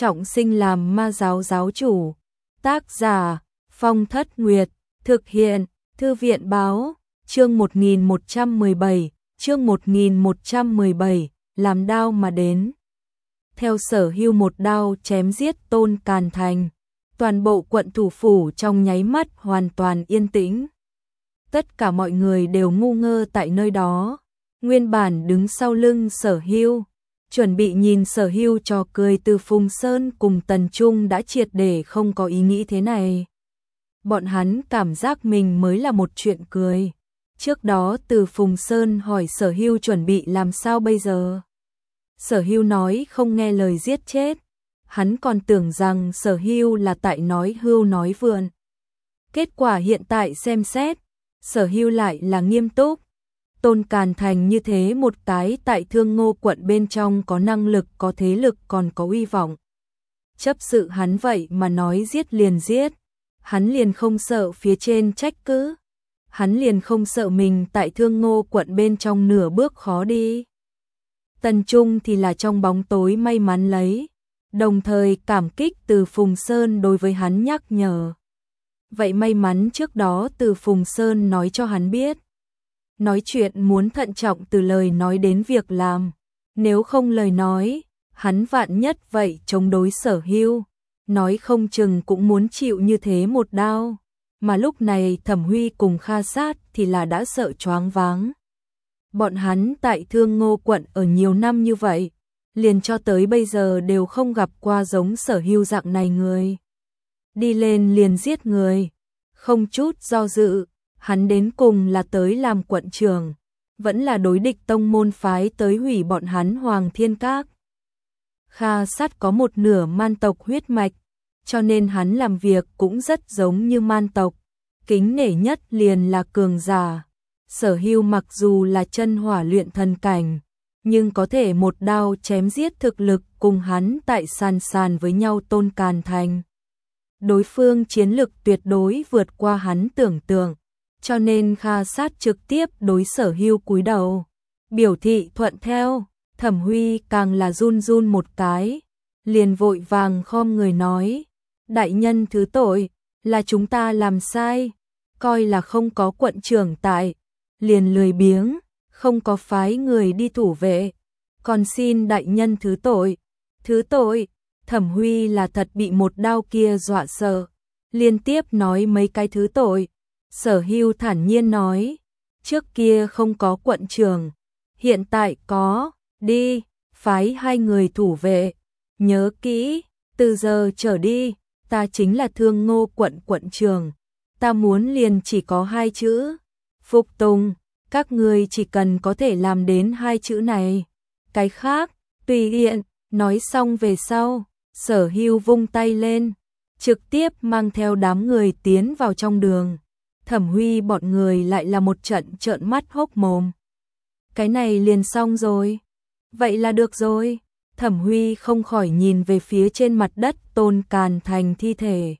trọng sinh làm ma giáo giáo chủ. Tác giả Phong Thất Nguyệt, thực hiện Thư viện báo, chương 1117, chương 1117, làm đao mà đến. Theo Sở Hưu một đao chém giết Tôn Càn Thành, toàn bộ quận thủ phủ trong nháy mắt hoàn toàn yên tĩnh. Tất cả mọi người đều ngu ngơ tại nơi đó. Nguyên bản đứng sau lưng Sở Hưu, chuẩn bị nhìn Sở Hưu trò cười Từ Phùng Sơn cùng Tần Trung đã triệt để không có ý nghĩ thế này. Bọn hắn cảm giác mình mới là một chuyện cười. Trước đó Từ Phùng Sơn hỏi Sở Hưu chuẩn bị làm sao bây giờ. Sở Hưu nói không nghe lời giết chết. Hắn còn tưởng rằng Sở Hưu là tại nói hưu nói vượn. Kết quả hiện tại xem xét, Sở Hưu lại là nghiêm túc. Tôn Càn Thành như thế một cái tại Thương Ngô quận bên trong có năng lực, có thế lực, còn có uy vọng. Chấp sự hắn vậy mà nói giết liền giết. Hắn liền không sợ phía trên trách cứ. Hắn liền không sợ mình tại Thương Ngô quận bên trong nửa bước khó đi. Tần Trung thì là trong bóng tối may mắn lấy, đồng thời cảm kích Từ Phùng Sơn đối với hắn nhắc nhở. Vậy may mắn trước đó Từ Phùng Sơn nói cho hắn biết. Nói chuyện muốn thận trọng từ lời nói đến việc làm. Nếu không lời nói, hắn vạn nhất vậy chống đối Sở Hưu. Nói không chừng cũng muốn chịu như thế một đao. Mà lúc này Thẩm Huy cùng Kha Sát thì là đã sợ choáng váng. Bọn hắn tại Thương Ngô quận ở nhiều năm như vậy, liền cho tới bây giờ đều không gặp qua giống Sở Hưu dạng này người. Đi lên liền giết người, không chút do dự, hắn đến cùng là tới làm quận trưởng, vẫn là đối địch tông môn phái tới hủy bọn hắn Hoàng Thiên Các. Kha Sát có một nửa man tộc huyết mạch, cho nên hắn làm việc cũng rất giống như man tộc, kính nể nhất liền là cường giả. Sở Hưu mặc dù là chân hỏa luyện thần cảnh, nhưng có thể một đao chém giết thực lực cùng hắn tại sàn với nhau Tôn Càn Thành. Đối phương chiến lực tuyệt đối vượt qua hắn tưởng tượng, cho nên Kha Sát trực tiếp đối Sở Hưu cúi đầu, biểu thị thuận theo. Thẩm Huy càng là run run một cái, liền vội vàng khom người nói, đại nhân thứ tội, là chúng ta làm sai, coi là không có quận trưởng tại, liền lười biếng, không có phái người đi thủ vệ, còn xin đại nhân thứ tội. Thứ tội. Thẩm Huy là thật bị một đao kia dọa sợ, liên tiếp nói mấy cái thứ tội. Sở Hưu thản nhiên nói, trước kia không có quận trưởng, hiện tại có, đi, phái 2 người thủ vệ, nhớ kỹ, từ giờ trở đi, ta chính là Thương Ngô quận quận trưởng, ta muốn liền chỉ có 2 chữ, phục tùng, các người chỉ cần có thể làm đến 2 chữ này, cái khác, tùy tiện. Nói xong về sau, Sở Hưu vung tay lên, trực tiếp mang theo đám người tiến vào trong đường. Thẩm Huy bọn người lại là một trận trợn mắt hốc mồm. Cái này liền xong rồi. Vậy là được rồi. Thẩm Huy không khỏi nhìn về phía trên mặt đất Tôn Càn Thành thi thể.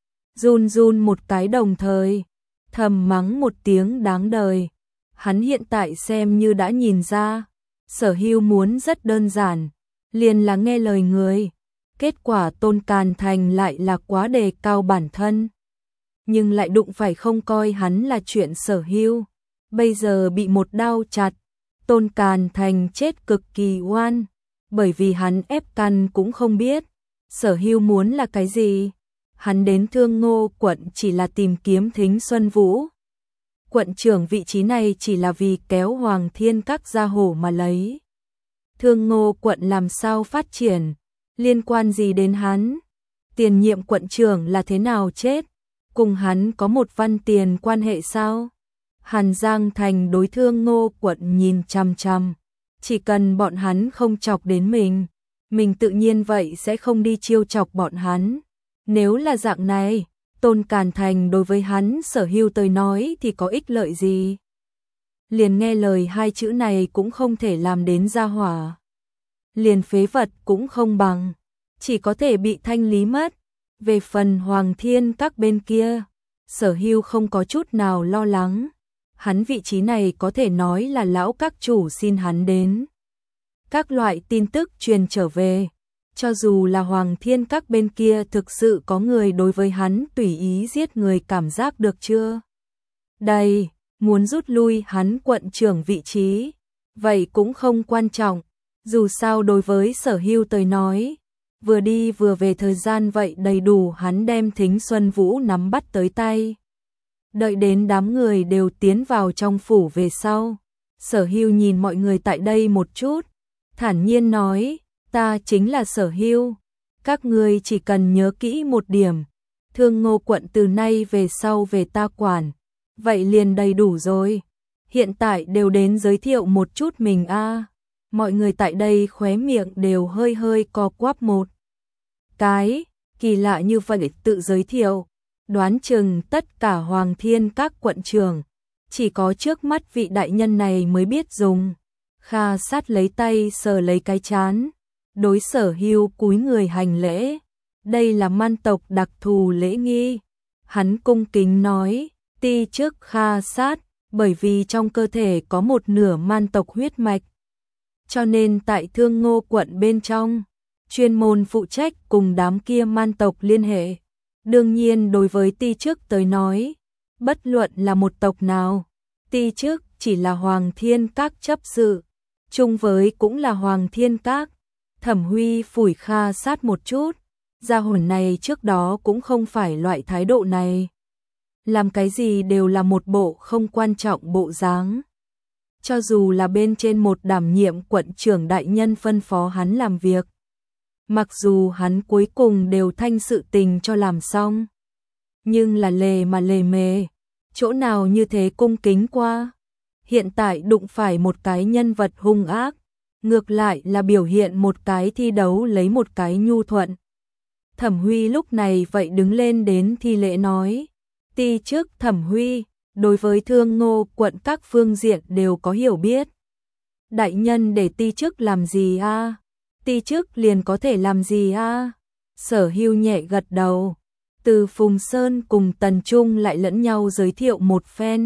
Run run một cái đồng thời, thầm mắng một tiếng đáng đời. Hắn hiện tại xem như đã nhìn ra, Sở Hưu muốn rất đơn giản, liền là nghe lời người. Kết quả Tôn Càn Thành lại là quá đề cao bản thân, nhưng lại đụng phải không coi hắn là chuyện Sở Hưu. Bây giờ bị một đao chặt, Tôn Càn Thành chết cực kỳ oan, bởi vì hắn ép căn cũng không biết Sở Hưu muốn là cái gì. Hắn đến Thương Ngô quận chỉ là tìm kiếm Thính Xuân Vũ. Quận trưởng vị trí này chỉ là vì kéo Hoàng Thiên Các ra hổ mà lấy. Thương Ngô quận làm sao phát triển, liên quan gì đến hắn? Tiền nhiệm quận trưởng là thế nào chết, cùng hắn có một văn tiền quan hệ sao? Hàn Giang Thành đối Thương Ngô quận nhìn chằm chằm, chỉ cần bọn hắn không chọc đến mình tự nhiên vậy sẽ không đi chiêu chọc bọn hắn. Nếu là dạng này, Tôn Càn Thành đối với hắn Sở Hưu tới nói thì có ích lợi gì? Liền nghe lời 2 chữ này cũng không thể làm đến ra hỏa. Liền phế vật cũng không bằng, chỉ có thể bị thanh lý mất. Về phần Hoàng Thiên Các bên kia, Sở Hưu không có chút nào lo lắng. Hắn vị trí này có thể nói là lão các chủ xin hắn đến. Các loại tin tức truyền trở về, Cho dù là Hoàng Thiên Các bên kia thực sự có người đối với hắn tùy ý giết người, cảm giác được chưa? Đây, muốn rút lui hắn quận trưởng vị trí, vậy cũng không quan trọng, dù sao đối với Sở Hưu tới nói, vừa đi vừa về thời gian vậy đầy đủ hắn đem Thính Xuân Vũ nắm bắt tới tay. Đợi đến đám người đều tiến vào trong phủ về sau, Sở Hưu nhìn mọi người tại đây một chút, thản nhiên nói, ta chính là Sở Hưu, các ngươi chỉ cần nhớ kỹ một điểm, Thương Ngô quận từ nay về sau về ta quản, vậy liền đầy đủ rồi. Hiện tại đều đến giới thiệu một chút mình a. Mọi người tại đây khóe miệng đều hơi hơi co quắp một cái, kỳ lạ như vậy tự giới thiệu, đoán chừng tất cả Hoàng Thiên Các quận trưởng, chỉ có trước mắt vị đại nhân này mới biết dùng. Kha Sát lấy tay sờ lấy cái trán, đối Sở Hưu cúi người hành lễ, đây là man tộc đặc thù lễ nghi. Hắn cung kính nói, ti chức Kha Sát, bởi vì trong cơ thể có một nửa man tộc huyết mạch, cho nên tại Thương Ngô quận bên trong, chuyên môn phụ trách cùng đám kia man tộc liên hệ. Đương nhiên đối với ti chức tới nói, bất luận là một tộc nào, ti chức chỉ là Hoàng Thiên Các chấp sự, chung với cũng là Hoàng Thiên Các. Thẩm Huy phủi Kha Sát một chút, gia hồn này trước đó cũng không phải loại thái độ này. Làm cái gì đều là một bộ không quan trọng bộ dáng. Cho dù là bên trên một đảm nhiệm quận trưởng đại nhân phân phó hắn làm việc, mặc dù hắn cuối cùng đều thanh sự tình cho làm xong, nhưng là lề mà lề mề, chỗ nào như thế cung kính qua. Hiện tại đụng phải một cái nhân vật hung ác, ngược lại là biểu hiện một cái thi đấu lấy một cái nhu thuận. Thẩm Huy lúc này vậy đứng lên đến thi lễ nói, ti chức Thẩm Huy, đối với Thương Ngô quận các phương diện đều có hiểu biết. Đại nhân để ti chức làm gì a? Ti chức liền có thể làm gì a? Sở Hưu nhẹ gật đầu. Từ Phùng Sơn cùng Tần Trung lại lẫn nhau giới thiệu một phen.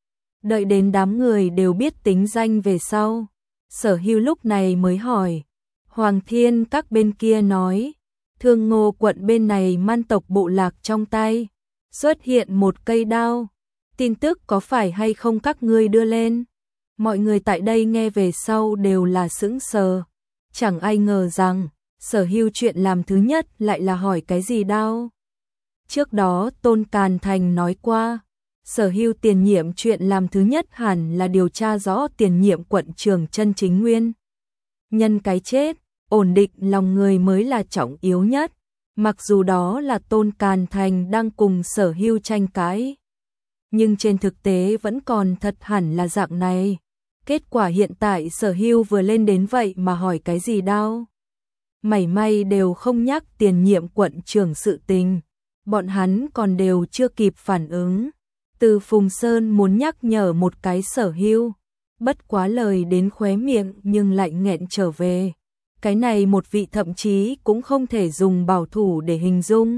Đợi đến đám người đều biết tính danh về sau, Sở Hưu lúc này mới hỏi. Hoàng Thiên Các bên kia nói, Thương Ngô quận bên này man tộc bộ lạc trong tay xuất hiện một cây đao, tin tức có phải hay không các ngươi đưa lên? Mọi người tại đây nghe về sau đều là sững sờ, chẳng ai ngờ rằng Sở Hưu chuyện làm thứ nhất lại là hỏi cái gì đao. Trước đó Tôn Càn Thành nói qua, Sở Hưu tiền nhiệm chuyện làm thứ nhất hẳn là điều tra rõ tiền nhiệm quận trưởng chân chính nguyên nhân cái chết, ổn định lòng người mới là trọng yếu nhất. Mặc dù đó là Tôn Càn Thành đang cùng Sở Hưu tranh cãi, nhưng trên thực tế vẫn còn thật hẳn là dạng này. Kết quả hiện tại Sở Hưu vừa lên đến vậy mà hỏi cái gì đau. Mảy may đều không nhắc tiền nhiệm quận trưởng sự tình, bọn hắn còn đều chưa kịp phản ứng. Từ Phùng Sơn muốn nhắc nhở một cái Sở Hưu, bất quá lời đến khóe miệng nhưng lại nghẹn trở về. Cái này một vị thậm chí cũng không thể dùng bảo thủ để hình dung.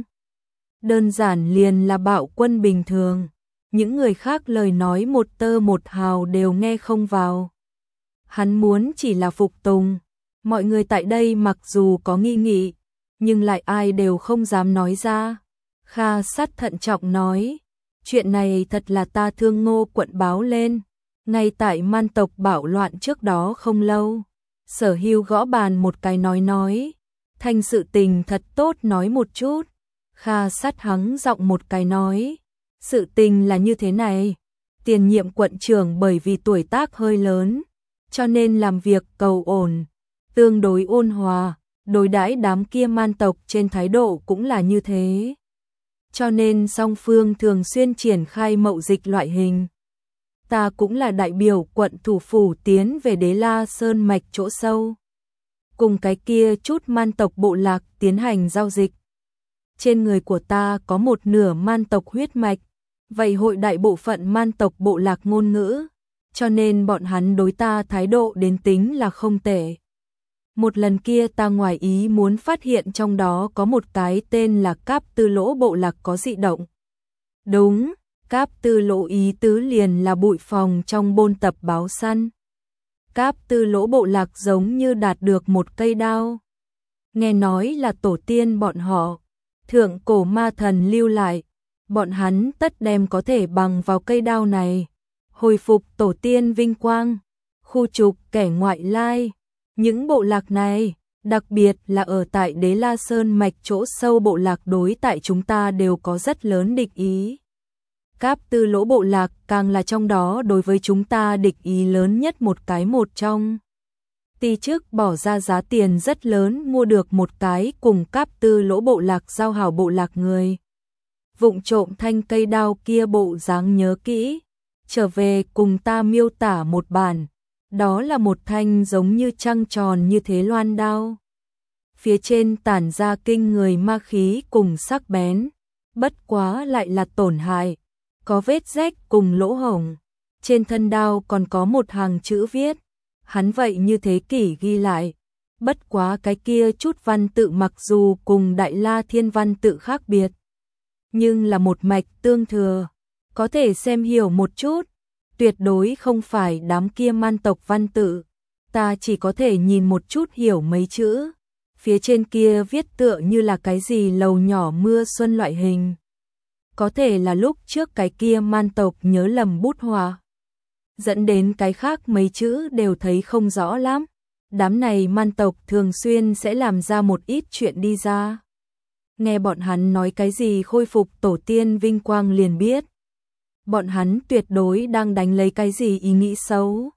Đơn giản liền là bạo quân bình thường. Những người khác lời nói một tơ một hào đều nghe không vào. Hắn muốn chỉ là phục tùng. Mọi người tại đây mặc dù có nghi nghị, nhưng lại ai đều không dám nói ra. Kha Sát thận trọng nói, chuyện này thật là ta Thương Ngô quận báo lên, ngay tại man tộc bạo loạn trước đó không lâu. Sở Hưu gõ bàn một cái nói, thành sự tình thật tốt nói một chút. Kha Sát hắng giọng một cái nói, sự tình là như thế này, tiền nhiệm quận trưởng bởi vì tuổi tác hơi lớn, cho nên làm việc cầu ổn, tương đối ôn hòa, đối đãi đám kia man tộc trên thái độ cũng là như thế. Cho nên song phương thường xuyên triển khai mậu dịch loại hình. Ta cũng là đại biểu quận thủ phủ tiến về Đế La Sơn mạch chỗ sâu, cùng cái kia chút man tộc bộ lạc tiến hành giao dịch. Trên người của ta có một nửa man tộc huyết mạch, vậy hội đại bộ phận man tộc bộ lạc ngôn ngữ, cho nên bọn hắn đối ta thái độ đến tính là không tệ. Một lần kia ta ngoài ý muốn phát hiện trong đó có một cái tên là Cáp Tư Lỗ bộ lạc có dị động. Đúng, Cáp Tư Lỗ ý tứ liền là bụi phòng trong bôn tập báo săn. Cáp Tư Lỗ bộ lạc giống như đạt được một cây đao. nghe nói là tổ tiên bọn họ, thượng cổ ma thần lưu lại, bọn hắn tất đem có thể bằng vào cây đao này, hồi phục tổ tiên vinh quang, khu trục kẻ ngoại lai. Những bộ lạc này, đặc biệt là ở tại Đế La Sơn mạch chỗ sâu bộ lạc đối tại chúng ta đều có rất lớn địch ý. Cáp Tư Lỗ bộ lạc càng là trong đó đối với chúng ta địch ý lớn nhất một trong. Ti trước bỏ ra giá tiền rất lớn mua được một cái cùng Cáp Tư Lỗ bộ lạc giao hảo bộ lạc người. Vụng trộm thanh cây đao kia bộ dáng nhớ kỹ, trở về cùng ta miêu tả một bản, đó là một thanh giống như trăng tròn như thế loan đao. Phía trên tản ra kinh người ma khí cùng sắc bén, bất quá lại là tổn hại, có vết rách cùng lỗ hổng. Trên thân đao còn có một hàng chữ viết, hắn vậy như thế kỷ ghi lại, bất quá cái kia chút văn tự mặc dù cùng Đại La Thiên văn tự khác biệt, nhưng là một mạch tương thừa, có thể xem hiểu một chút, tuyệt đối không phải đám kia man tộc văn tự, ta chỉ có thể nhìn một chút hiểu mấy chữ, phía trên kia viết tựa như là cái gì lầu nhỏ mưa xuân loại hình. Có thể là lúc trước cái kia man tộc nhớ lầm bút họa, dẫn đến cái khác mấy chữ đều thấy không rõ lắm. Đám này man tộc thường xuyên sẽ làm ra một ít chuyện đi ra. Nghe bọn hắn nói cái gì khôi phục tổ tiên vinh quang liền biết. Bọn hắn tuyệt đối đang đánh lấy cái gì ý nghĩ xấu.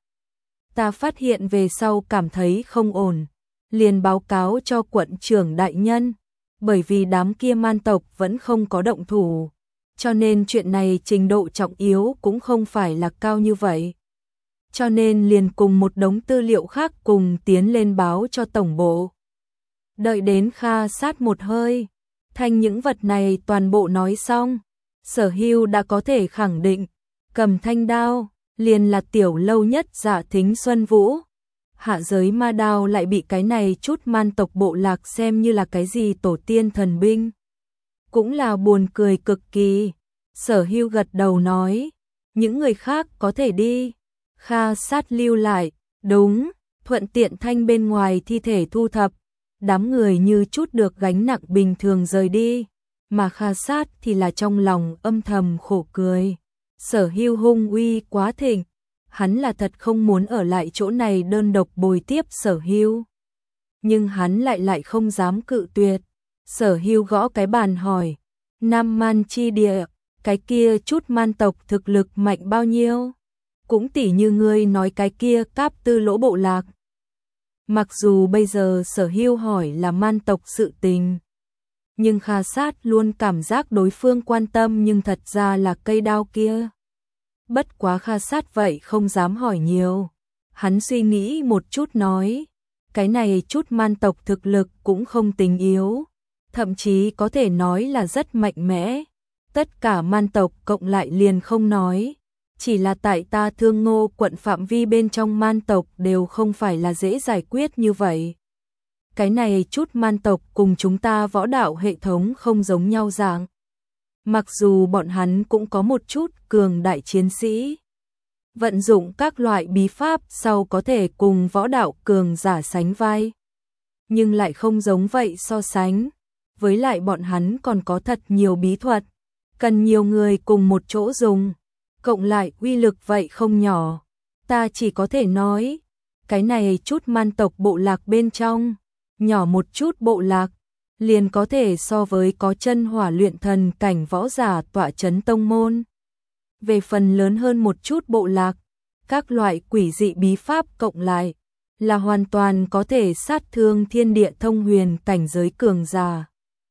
Ta phát hiện về sau cảm thấy không ổn, liền báo cáo cho quận trưởng đại nhân, bởi vì đám kia man tộc vẫn không có động thủ, cho nên chuyện này trình độ trọng yếu cũng không phải là cao như vậy. Cho nên liền cùng một đống tư liệu khác cùng tiến lên báo cho tổng bộ. Đợi đến Kha sát một hơi, thanh những vật này toàn bộ nói xong, Sở Hưu đã có thể khẳng định, cầm thanh đao, liền là tiểu lâu nhất Dạ Thính Xuân Vũ. Hạ giới ma đao lại bị cái này chút man tộc bộ lạc xem như là cái gì tổ tiên thần binh. Cũng là buồn cười cực kỳ. Sở Hưu gật đầu nói, những người khác có thể đi. Kha sát lưu lại, đúng, thuận tiện thanh bên ngoài thi thể thu thập. Đám người như chút được gánh nặng bình thường rời đi, mà Kha sát thì là trong lòng âm thầm khổ cười. Sở Hưu hung uy quá thịnh, hắn là thật không muốn ở lại chỗ này đơn độc bồi tiếp Sở Hưu. Nhưng hắn lại không dám cự tuyệt. Sở Hưu gõ cái bàn hỏi, Nam Man chi địa, cái kia chút man tộc thực lực mạnh bao nhiêu? Cũng tỉ như ngươi nói cái kia Cáp Tư Lỗ bộ lạc. Mặc dù bây giờ Sở Hưu hỏi là man tộc sự tình, nhưng Kha sát luôn cảm giác đối phương quan tâm nhưng thật ra là cây đao kia. Bất quá Kha sát vậy không dám hỏi nhiều. Hắn suy nghĩ một chút nói, cái này chút man tộc thực lực cũng không tính yếu, thậm chí có thể nói là rất mạnh mẽ. Tất cả man tộc cộng lại liền không nói, chỉ là tại ta Thương Ngô quận phạm vi bên trong man tộc đều không phải là dễ giải quyết như vậy. Cái này chút man tộc cùng chúng ta võ đạo hệ thống không giống nhau dạng. Mặc dù bọn hắn cũng có một chút cường đại chiến sĩ, vận dụng các loại bí pháp sau có thể cùng võ đạo cường giả sánh vai, nhưng lại không giống vậy so sánh. Với lại bọn hắn còn có thật nhiều bí thuật, cần nhiều người cùng một chỗ dùng, cộng lại uy lực vậy không nhỏ. Ta chỉ có thể nói, cái này chút man tộc bộ lạc bên trong, nhỏ một chút bộ lạc, liền có thể so với có chân hỏa luyện thần cảnh võ giả tọa chấn tông môn. Về phần lớn hơn một chút bộ lạc, các loại quỷ dị bí pháp cộng lại, là hoàn toàn có thể sát thương thiên địa thông huyền cảnh giới cường giả.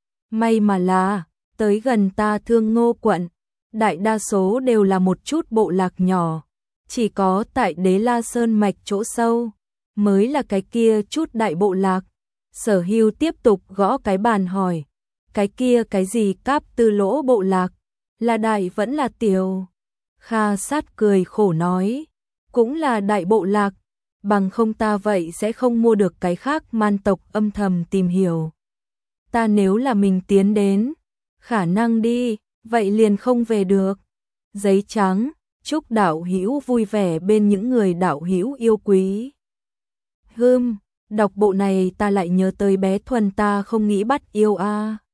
May mà là, tới gần ta Thương Ngô quận, đại đa số đều là một chút bộ lạc nhỏ, chỉ có tại Đế La Sơn mạch chỗ sâu, mới là cái kia chút đại bộ lạc. Sở Hưu tiếp tục gõ cái bàn hỏi, cái kia cái gì Cáp Tư Lỗ bộ lạc, là đại vẫn là tiểu? Kha sát cười khổ nói, cũng là đại bộ lạc, bằng không ta vậy sẽ không mua được cái khác man tộc âm thầm tìm hiểu. Ta nếu là mình tiến đến, khả năng đi, vậy liền không về được. Giấy trắng, chúc đạo hữu vui vẻ bên những người đạo hữu yêu quý. Đọc bộ này ta lại nhớ tới bé Thuần, ta không nghĩ bắt yêu a.